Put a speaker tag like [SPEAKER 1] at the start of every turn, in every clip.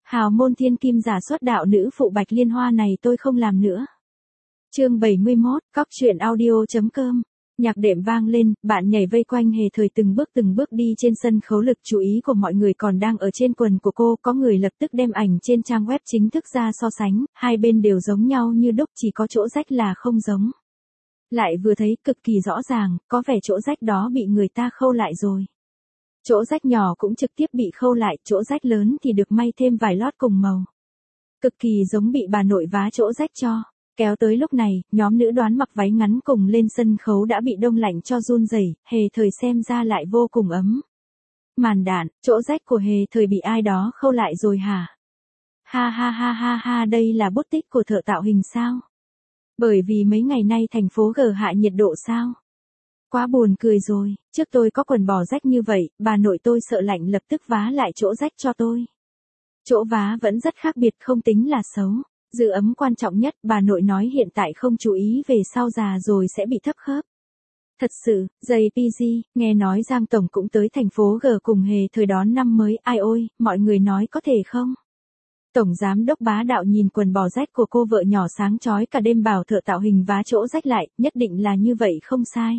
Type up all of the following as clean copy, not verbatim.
[SPEAKER 1] Hào môn thiên kim giả xuất đạo nữ phụ Bạch Liên Hoa này tôi không làm nữa. Chương 71, cóc truyện audio.com. Nhạc đệm vang lên, bạn nhảy vây quanh Hề Thời từng bước đi trên sân khấu, lực chú ý của mọi người còn đang ở trên quần của cô, có người lập tức đem ảnh trên trang web chính thức ra so sánh, hai bên đều giống nhau như đúc, chỉ có chỗ rách là không giống. Lại vừa thấy cực kỳ rõ ràng, có vẻ chỗ rách đó bị người ta khâu lại rồi. Chỗ rách nhỏ cũng trực tiếp bị khâu lại, chỗ rách lớn thì được may thêm vải lót cùng màu. Cực kỳ giống bị bà nội vá chỗ rách cho. Kéo tới lúc này, nhóm nữ đoán mặc váy ngắn cùng lên sân khấu đã bị đông lạnh cho run rẩy, Hề Thời xem ra lại vô cùng ấm. Màn đạn, chỗ rách của Hề Thời bị ai đó khâu lại rồi hả? Ha ha ha ha ha, đây là bút tích của thợ tạo hình sao? Bởi vì mấy ngày nay thành phố G hạ nhiệt độ sao? Quá buồn cười rồi, trước tôi có quần bò rách như vậy, bà nội tôi sợ lạnh lập tức vá lại chỗ rách cho tôi. Chỗ vá vẫn rất khác biệt, không tính là xấu. Giữ ấm quan trọng nhất, bà nội nói hiện tại không chú ý về sau già rồi sẽ bị thấp khớp. Thật sự, JPG, nghe nói Giang Tổng cũng tới thành phố G cùng Hề Thời đón năm mới, ai ôi, mọi người nói có thể không? Tổng giám đốc bá đạo nhìn quần bò rách của cô vợ nhỏ sáng chói cả đêm bảo thợ tạo hình vá chỗ rách lại, nhất định là như vậy không sai.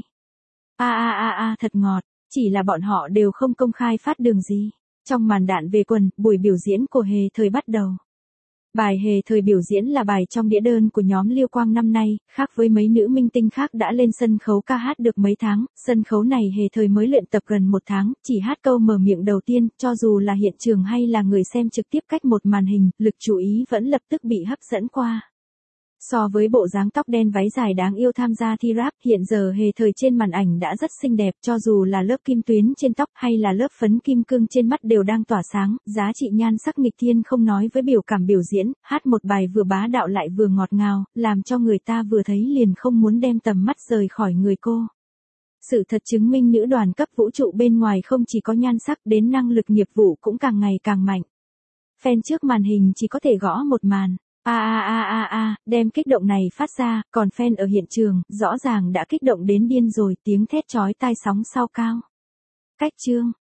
[SPEAKER 1] Thật ngọt, chỉ là bọn họ đều không công khai phát đường gì. Trong màn đạn về quần, buổi biểu diễn của Hề Thời bắt đầu. Bài Hề Thời biểu diễn là bài trong đĩa đơn của nhóm Liêu Quang năm nay, khác với mấy nữ minh tinh khác đã lên sân khấu ca hát được mấy tháng, sân khấu này Hề Thời mới luyện tập gần một tháng, chỉ hát câu mở miệng đầu tiên, cho dù là hiện trường hay là người xem trực tiếp cách một màn hình, lực chú ý vẫn lập tức bị hấp dẫn qua. So với bộ dáng tóc đen váy dài đáng yêu tham gia thi rap, hiện giờ Hề Thời trên màn ảnh đã rất xinh đẹp, cho dù là lớp kim tuyến trên tóc hay là lớp phấn kim cương trên mắt đều đang tỏa sáng, giá trị nhan sắc nghịch thiên không nói với biểu cảm biểu diễn, hát một bài vừa bá đạo lại vừa ngọt ngào, làm cho người ta vừa thấy liền không muốn đem tầm mắt rời khỏi người cô. Sự thật chứng minh nữ đoàn cấp vũ trụ bên ngoài không chỉ có nhan sắc, đến năng lực nghiệp vụ cũng càng ngày càng mạnh. Fan trước màn hình chỉ có thể gõ một màn. Đem kích động này phát ra, còn fan ở hiện trường, rõ ràng đã kích động đến điên rồi, tiếng thét chói tai sóng sau cao. Cách chương,